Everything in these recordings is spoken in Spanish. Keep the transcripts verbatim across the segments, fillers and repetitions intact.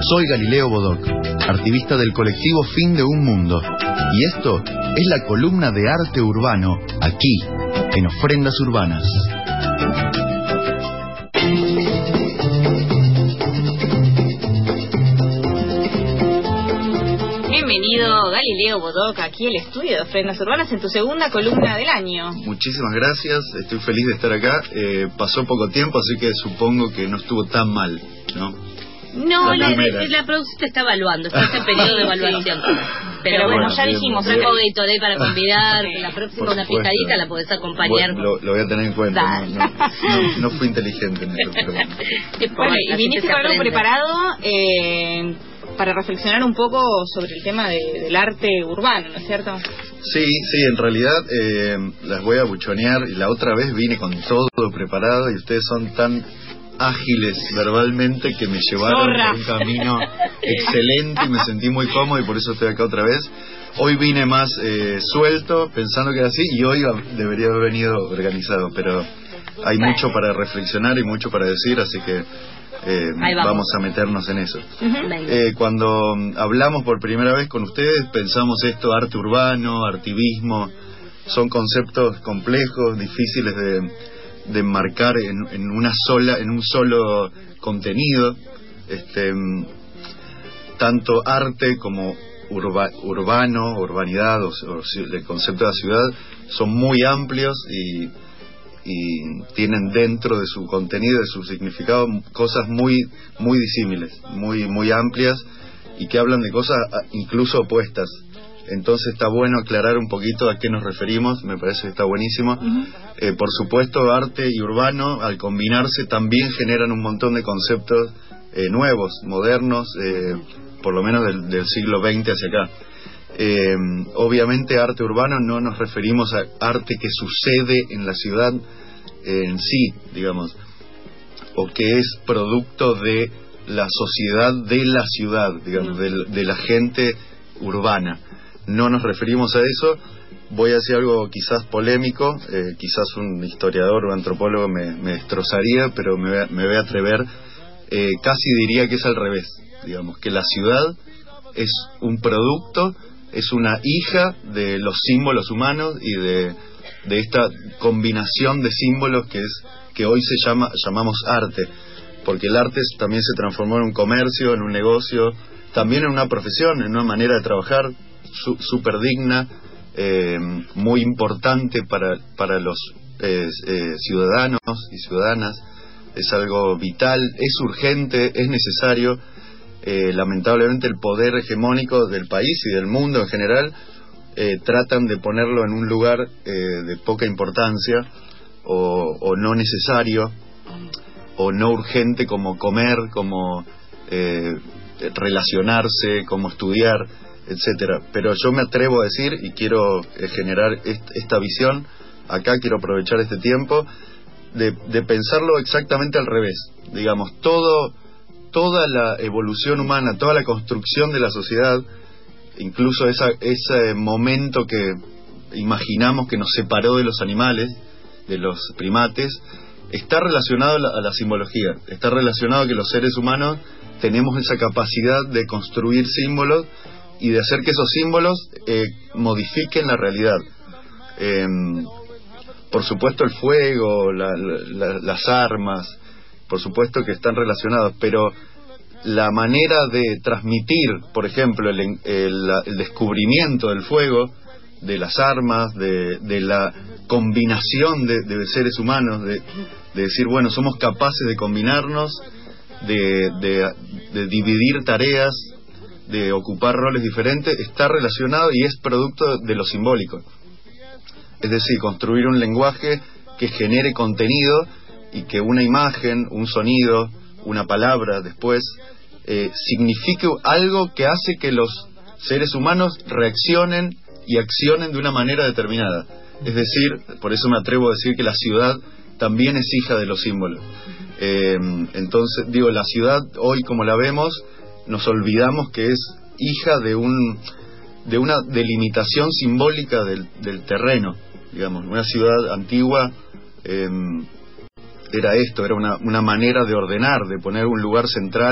Soy Galileo Bodoc, activista del colectivo Fin de un Mundo, y esto es la columna de arte urbano, aquí, en Ofrendas Urbanas. Bienvenido, Galileo Bodoc, aquí el estudio de Ofrendas Urbanas en tu segunda columna del año. Muchísimas gracias, estoy feliz de estar acá. Eh, pasó poco tiempo, así que supongo que no estuvo tan mal, ¿no? No, la, la, la producción te está evaluando, está en periodo de evaluación. Pero, Pero bueno, bueno, ya bien, dijimos, un poco de Gatorade para convidar, la próxima una picadita la podés acompañar. Bueno, lo, lo voy a tener en cuenta, no, no, no, no fui inteligente en eso, pero bueno. Bueno, y viniste con algo preparado eh, para reflexionar un poco sobre el tema de, del arte urbano, ¿no es cierto? Sí, sí, en realidad eh, las voy a buchonear, y la otra vez vine con todo preparado y ustedes son tan ágiles verbalmente que me llevaron por un camino excelente y me sentí muy cómodo y por eso estoy acá otra vez. Hoy vine más eh, suelto, pensando que era así, y hoy debería haber venido organizado, pero hay bueno. mucho para reflexionar y mucho para decir, así que eh, vamos. vamos a meternos en eso. Uh-huh. eh, cuando hablamos por primera vez con ustedes, pensamos esto, arte urbano, artivismo, son conceptos complejos, difíciles de de enmarcar en, en una sola, en un solo contenido. Este, tanto arte como urba, urbano, urbanidad o, o el concepto de la ciudad son muy amplios y, y tienen dentro de su contenido, de su significado, cosas muy muy disímiles, muy muy amplias y que hablan de cosas incluso opuestas. Entonces está bueno aclarar un poquito a qué nos referimos, me parece que está buenísimo. Uh-huh. Eh, por supuesto, arte y urbano, al combinarse, también generan un montón de conceptos eh, nuevos, modernos, eh, por lo menos del, del siglo veinte hacia acá. Eh, obviamente, arte urbano no nos referimos a arte que sucede en la ciudad eh, en sí, digamos, o que es producto de la sociedad de la ciudad, digamos, uh-huh. de, de la gente urbana. No nos referimos a eso. Voy a decir algo quizás polémico, eh, quizás un historiador o antropólogo me, me destrozaría, pero me voy a, me voy a atrever. Eh, casi diría que es al revés, digamos, que la ciudad es un producto, es una hija de los símbolos humanos y de, de esta combinación de símbolos que es que hoy se llama llamamos arte, porque el arte también se transformó en un comercio, en un negocio, también en una profesión, en una manera de trabajar súper digna, eh, muy importante para, para los eh, eh, ciudadanos y ciudadanas. Es algo vital, es urgente, es necesario. Eh, lamentablemente el poder hegemónico del país y del mundo en general eh, tratan de ponerlo en un lugar eh, de poca importancia o, o no necesario o no urgente, como comer, como eh, relacionarse, como estudiar, etcétera. Pero yo me atrevo a decir, y quiero eh, generar est esta visión acá, quiero aprovechar este tiempo de, de pensarlo exactamente al revés. Digamos, todo toda la evolución humana, toda la construcción de la sociedad, incluso esa, ese momento que imaginamos que nos separó de los animales, de los primates, está relacionado a la, a la simbología, está relacionado a que los seres humanos tenemos esa capacidad de construir símbolos y de hacer que esos símbolos eh, modifiquen la realidad. Eh, por supuesto el fuego, la, la, las armas, por supuesto que están relacionados, pero la manera de transmitir, por ejemplo, el, el, el descubrimiento del fuego, de las armas, de, de la combinación de, de seres humanos, de, de decir, bueno, somos capaces de combinarnos, de, de, de dividir tareas, de ocupar roles diferentes, está relacionado y es producto de lo simbólico. Es decir, construir un lenguaje que genere contenido y que una imagen, un sonido, una palabra después eh, signifique algo que hace que los seres humanos reaccionen y accionen de una manera determinada. Es decir, por eso me atrevo a decir que la ciudad también es hija de los símbolos. Eh, entonces, digo, la ciudad hoy como la vemos, nos olvidamos que es hija de un de una delimitación simbólica del, del terreno, digamos. Una ciudad antigua eh, era esto, era una, una manera de ordenar, de poner un lugar central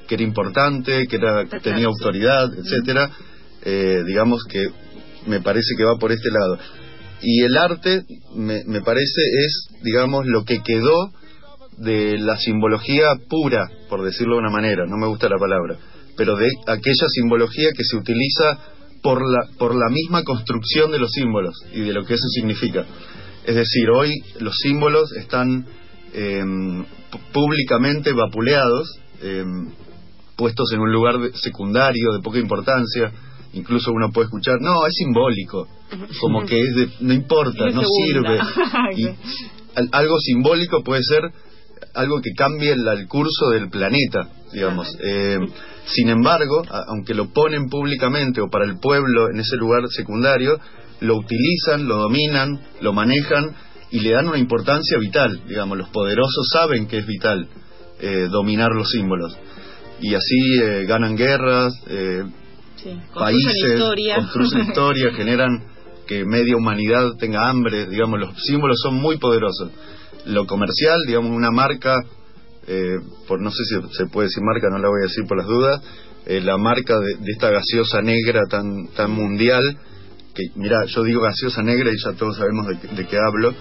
que era importante, que era que tenía autoridad, etcétera. Eh, digamos que me parece que va por este lado. Y el arte, me, me parece, es, digamos, lo que quedó de la simbología pura, por decirlo de una manera, no me gusta la palabra, pero de aquella simbología que se utiliza por la, por la misma construcción de los símbolos y de lo que eso significa. Es decir, hoy los símbolos están eh, públicamente vapuleados, eh, puestos en un lugar de, secundario, de poca importancia. Incluso uno puede escuchar, no, es simbólico, como que es de, no importa, no sirve. Y algo simbólico puede ser algo que cambie el, el curso del planeta, digamos. Eh, sin embargo, a, aunque lo ponen públicamente o para el pueblo en ese lugar secundario, lo utilizan, lo dominan, lo manejan y le dan una importancia vital, digamos. Los poderosos saben que es vital eh, dominar los símbolos. Y así eh, ganan guerras, eh, sí, países, construyen historia, generan que media humanidad tenga hambre, digamos, los símbolos son muy poderosos. Lo comercial, digamos, una marca, eh, por no sé si se puede decir marca, no la voy a decir por las dudas, eh, la marca de, de esta gaseosa negra tan tan mundial, que mira, yo digo gaseosa negra y ya todos sabemos de, de qué hablo,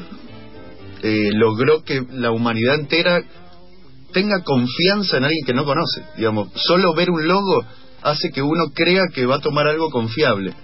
eh, logró que la humanidad entera tenga confianza en alguien que no conoce, digamos, solo ver un logo hace que uno crea que va a tomar algo confiable,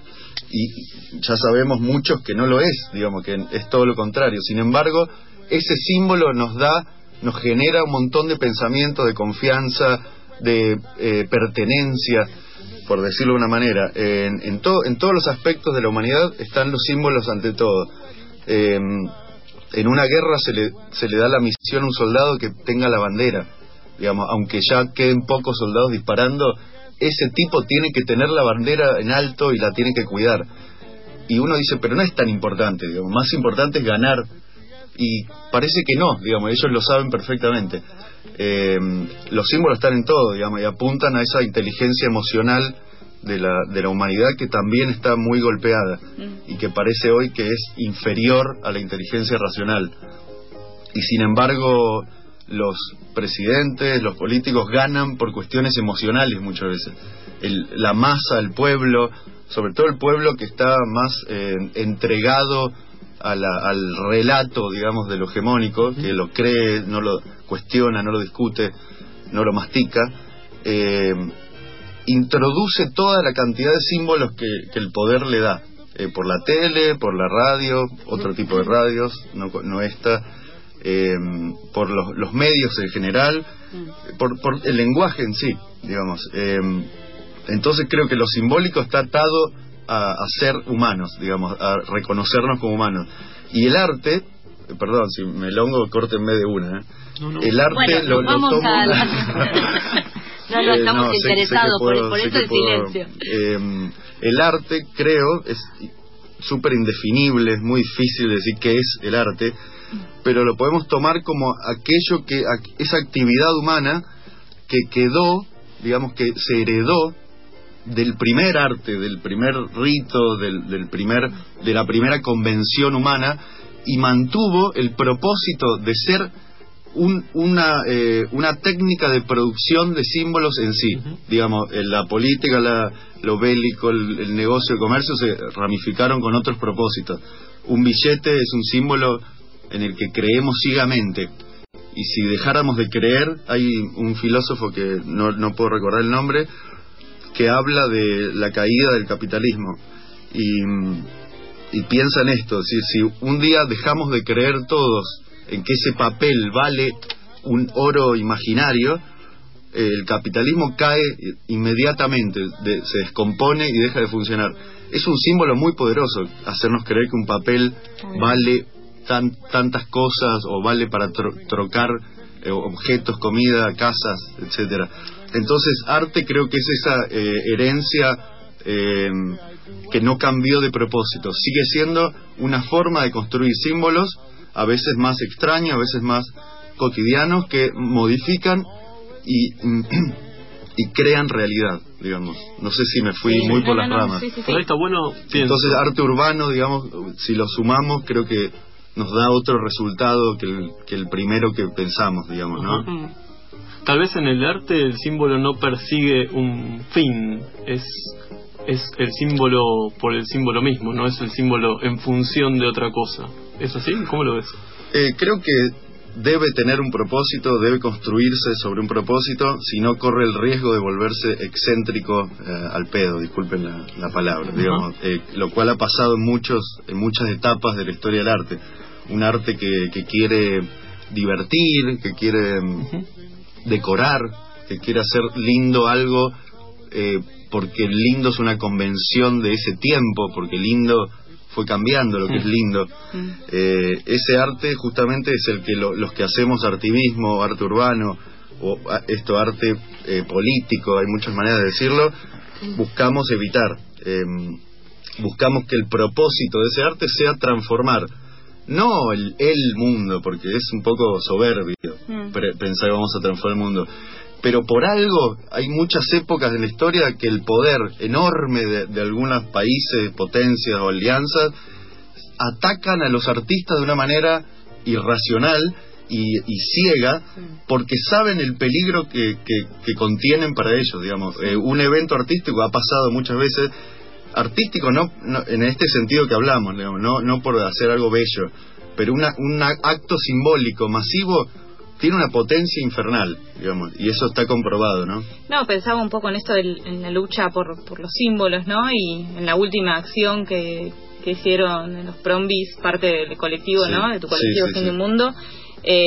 y ya sabemos muchos que no lo es, digamos, que es todo lo contrario. Sin embargo, ese símbolo nos da, nos genera un montón de pensamientos, de confianza, de eh, pertenencia, por decirlo de una manera. En, en, to, en todos los aspectos de la humanidad están los símbolos ante todo. Eh, en una guerra se le, se le da la misión a un soldado que tenga la bandera, digamos, aunque ya queden pocos soldados disparando, ese tipo tiene que tener la bandera en alto y la tiene que cuidar. Y uno dice, pero no es tan importante, digamos, más importante es ganar. Y parece que no, digamos, ellos lo saben perfectamente. Eh, los símbolos están en todo, digamos, y apuntan a esa inteligencia emocional de la, de la humanidad que también está muy golpeada y que parece hoy que es inferior a la inteligencia racional. Y sin embargo, los presidentes, los políticos ganan por cuestiones emocionales muchas veces. El, la masa, el pueblo, sobre todo el pueblo que está más eh, entregado a la, al relato, digamos, de lo hegemónico, que lo cree, no lo cuestiona, no lo discute, no lo mastica, eh, introduce toda la cantidad de símbolos que, que el poder le da, eh, por la tele, por la radio, otro tipo de radios, no, no esta, eh, por los, los medios en general, por, por el lenguaje en sí, digamos. Eh, entonces creo que lo simbólico está atado a, a ser humanos, digamos, a reconocernos como humanos. Y el arte, perdón, si me longo, córtenme de una, ¿eh? No, no. El arte bueno, lo, lo tomo... A la... no, no, estamos eh, no, interesados, sé, sé puedo, por, por eso el puedo, silencio. Eh, el arte, creo, es súper indefinible, es muy difícil decir qué es el arte, pero lo podemos tomar como aquello que, esa actividad humana que quedó, digamos, que se heredó del primer arte, del primer rito, del, del primer, de la primera convención humana, y mantuvo el propósito de ser un, una, eh, una técnica de producción de símbolos en sí. Uh-huh. Digamos, en la política, la, lo bélico, el, el negocio, el comercio se ramificaron con otros propósitos. Un billete es un símbolo en el que creemos ciegamente, y si dejáramos de creer, hay un filósofo que no, no puedo recordar el nombre, que habla de la caída del capitalismo y, y piensa en esto, si, si un día dejamos de creer todos en que ese papel vale un oro imaginario, el capitalismo cae inmediatamente, de, se descompone y deja de funcionar. Es un símbolo muy poderoso hacernos creer que un papel vale tan, tantas cosas, o vale para tro, trocar eh, objetos, comida, casas, etcétera. Entonces, arte creo que es esa eh, herencia eh, que no cambió de propósito. Sigue siendo una forma de construir símbolos, a veces más extraños, a veces más cotidianos, que modifican y, y crean realidad, digamos. No sé si me fui sí, muy no, por no, las no, ramas. Sí, sí, sí. Pero está bueno, entonces, arte urbano, digamos, si lo sumamos, creo que nos da otro resultado que el, que el primero que pensamos, digamos, ¿no? Uh-huh. tal vez en el arte el símbolo no persigue un fin, es es el símbolo por el símbolo mismo, no es el símbolo en función de otra cosa. ¿Es así? ¿Cómo lo ves? Eh, creo que debe tener un propósito, debe construirse sobre un propósito, si no corre el riesgo de volverse excéntrico eh, al pedo, disculpen la, la palabra, uh-huh. digamos, eh, lo cual ha pasado en muchos en muchas etapas de la historia del arte. Un arte que, que quiere divertir, que quiere uh-huh. decorar, que quiere hacer lindo algo eh, porque lindo es una convención de ese tiempo, porque lindo fue cambiando lo que mm. es lindo. Mm. Eh, ese arte justamente es el que lo, los que hacemos artivismo, arte urbano, o esto arte eh, político, hay muchas maneras de decirlo, buscamos evitar. Eh, buscamos que el propósito de ese arte sea transformar, no el, el mundo, porque es un poco soberbio mm. pensar que vamos a transformar el mundo. Pero por algo hay muchas épocas de la historia que el poder enorme de, de algunos países, potencias o alianzas atacan a los artistas de una manera irracional y, y ciega, porque saben el peligro que, que, que contienen para ellos, digamos. Eh, un evento artístico ha pasado muchas veces, artístico no, no en este sentido que hablamos, digamos, no, no por hacer algo bello, pero una, un acto simbólico masivo tiene una potencia infernal, digamos, y eso está comprobado, ¿no? No, pensaba un poco en esto, del, en la lucha por, por los símbolos, ¿no? Y en la última acción que, que hicieron en los Prombis, parte del colectivo, sí, ¿no? De tu colectivo sí, sí, Fin de un Mundo, eh,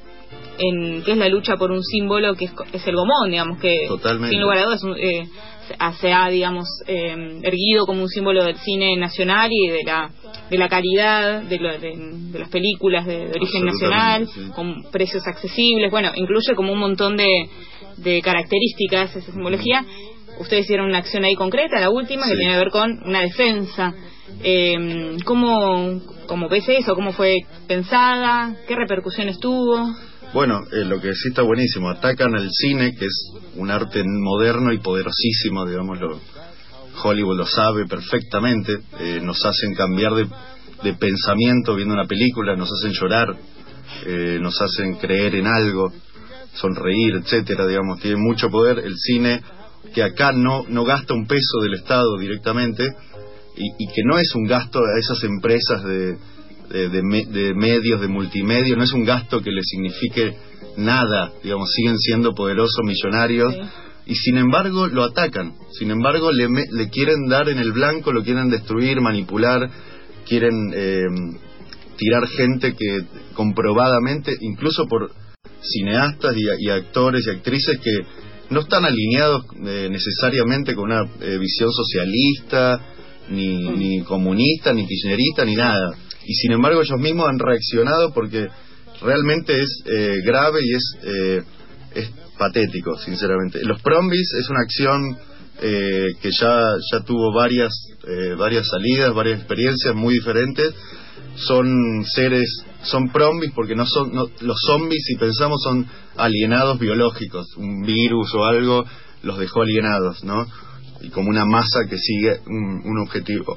en que es la lucha por un símbolo que es, es el gomón, digamos, que totalmente, sin lugar a dudas, eh, se ha, digamos, eh, erguido como un símbolo del cine nacional y de la de la calidad de, lo, de, de las películas de, de origen nacional, sí. con precios accesibles, bueno, incluye como un montón de, de características esa simbología. Ustedes hicieron una acción ahí concreta, la última, sí. que tiene que ver con una defensa. Eh, ¿cómo, ¿Cómo ves eso? ¿Cómo fue pensada? ¿Qué repercusiones tuvo? Bueno, eh, lo que sí está buenísimo, atacan al cine, que es un arte moderno y poderosísimo, digámoslo. Hollywood lo sabe perfectamente, eh, nos hacen cambiar de, de pensamiento viendo una película, nos hacen llorar, eh, nos hacen creer en algo, sonreír, etcétera, digamos, tiene mucho poder el cine, que acá no, no gasta un peso del Estado directamente, y, y que no es un gasto a esas empresas de, de, de, me, de medios, de multimedia, no es un gasto que le signifique nada, digamos, siguen siendo poderosos, millonarios, sí. Y sin embargo lo atacan, sin embargo le, le quieren dar en el blanco, lo quieren destruir, manipular, quieren eh, tirar gente que comprobadamente, incluso por cineastas y, y actores y actrices que no están alineados eh, necesariamente con una eh, visión socialista, ni, mm. ni comunista, ni kirchnerista, ni nada. Y sin embargo ellos mismos han reaccionado porque realmente es eh, grave y es... Eh, es patético, sinceramente. Los Prombis es una acción eh, que ya ya tuvo varias eh, varias salidas, varias experiencias muy diferentes. Son seres, son Prombis porque no son no, los zombies, si pensamos, son alienados biológicos. Un virus o algo los dejó alienados, ¿no? Y como una masa que sigue un, un objetivo.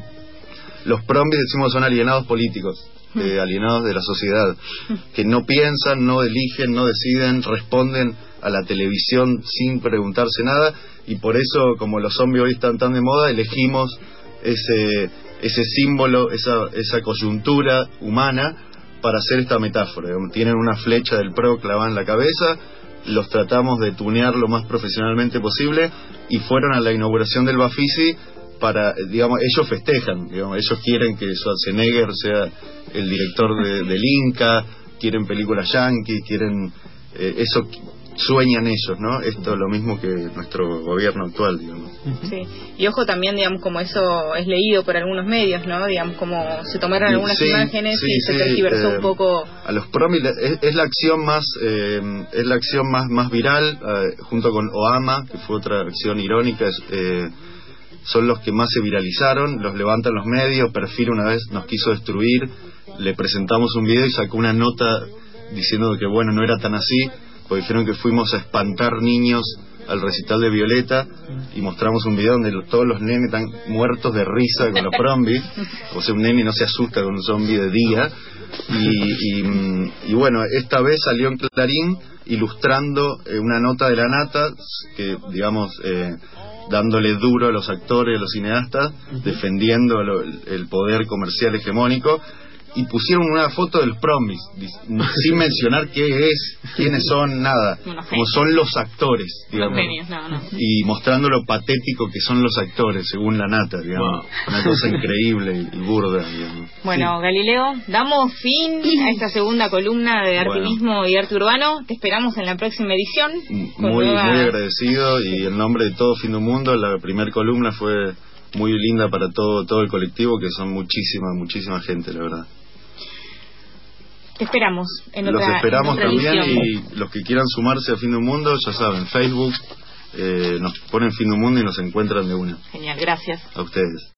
Los Prombis, decimos, son alienados políticos. Eh, alienados de la sociedad, que no piensan, no eligen, no deciden, responden a la televisión sin preguntarse nada, y por eso, como los zombies hoy están tan de moda, elegimos ese ese símbolo, esa esa coyuntura humana para hacer esta metáfora. Tienen una flecha del PRO clavada en la cabeza, los tratamos de tunear lo más profesionalmente posible, y fueron a la inauguración del Bafisi para, digamos, ellos festejan, digamos, ellos quieren que Schwarzenegger sea el director de, del Inca, quieren películas yankees, quieren, eh, eso sueñan ellos, ¿no? Esto es lo mismo que nuestro gobierno actual, digamos. Sí, y ojo también, digamos, como eso es leído por algunos medios, ¿no? Digamos, como se tomaron algunas sí, imágenes sí, y se sí, tergiversó eh, un poco. A los Prombis es, es la acción más, eh, es la acción más, más viral, eh, junto con Oama, que fue otra acción irónica, es, eh, son los que más se viralizaron, los levantan los medios. Perfil una vez nos quiso destruir, le presentamos un video y sacó una nota diciendo que bueno, no era tan así, porque dijeron que fuimos a espantar niños al recital de Violeta, y mostramos un video donde todos los nenes están muertos de risa con los Prombis. O sea, un nene no se asusta con un zombie de día. Y, y, y bueno, esta vez salió en Clarín ilustrando eh, una nota de la nata, que digamos, eh, dándole duro a los actores, a los cineastas, uh-huh. defendiendo lo, el poder comercial hegemónico, y pusieron una foto del Promis, sin mencionar qué es, quiénes son, nada, como son los actores, digamos, los genios, no, no. y mostrando lo patético que son los actores, según la nata, digamos, wow. Una cosa increíble y burda, digamos. Bueno, sí. Galileo, damos fin a esta segunda columna de Artimismo bueno. y Arte Urbano. Te esperamos en la próxima edición. Muy, nueva... muy agradecido, y en nombre de todo Fin de un Mundo, la primera columna fue muy linda para todo todo el colectivo, que son muchísima, muchísima gente, la verdad. Te esperamos en otra Los esperamos en otra también edición. Y los que quieran sumarse a Fin de un Mundo, ya saben, Facebook, eh, nos ponen Fin de un Mundo y nos encuentran de una. Genial, gracias. A ustedes.